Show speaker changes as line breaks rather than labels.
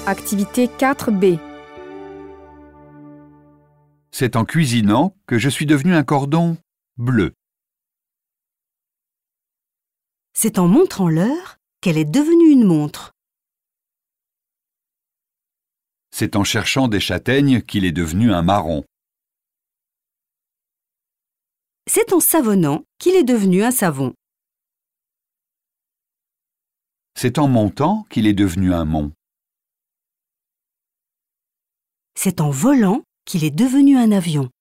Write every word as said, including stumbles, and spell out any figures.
Activité quatre B.
C'est en cuisinant que je suis devenu un cordon bleu.
C'est en montrant l'heure qu'elle est devenue une montre.
C'est en cherchant des châtaignes qu'il est devenu un marron.
C'est en savonnant qu'il est devenu un savon.
C'est en montant qu'il est devenu un mont.
C'est en volant qu'il est devenu un avion.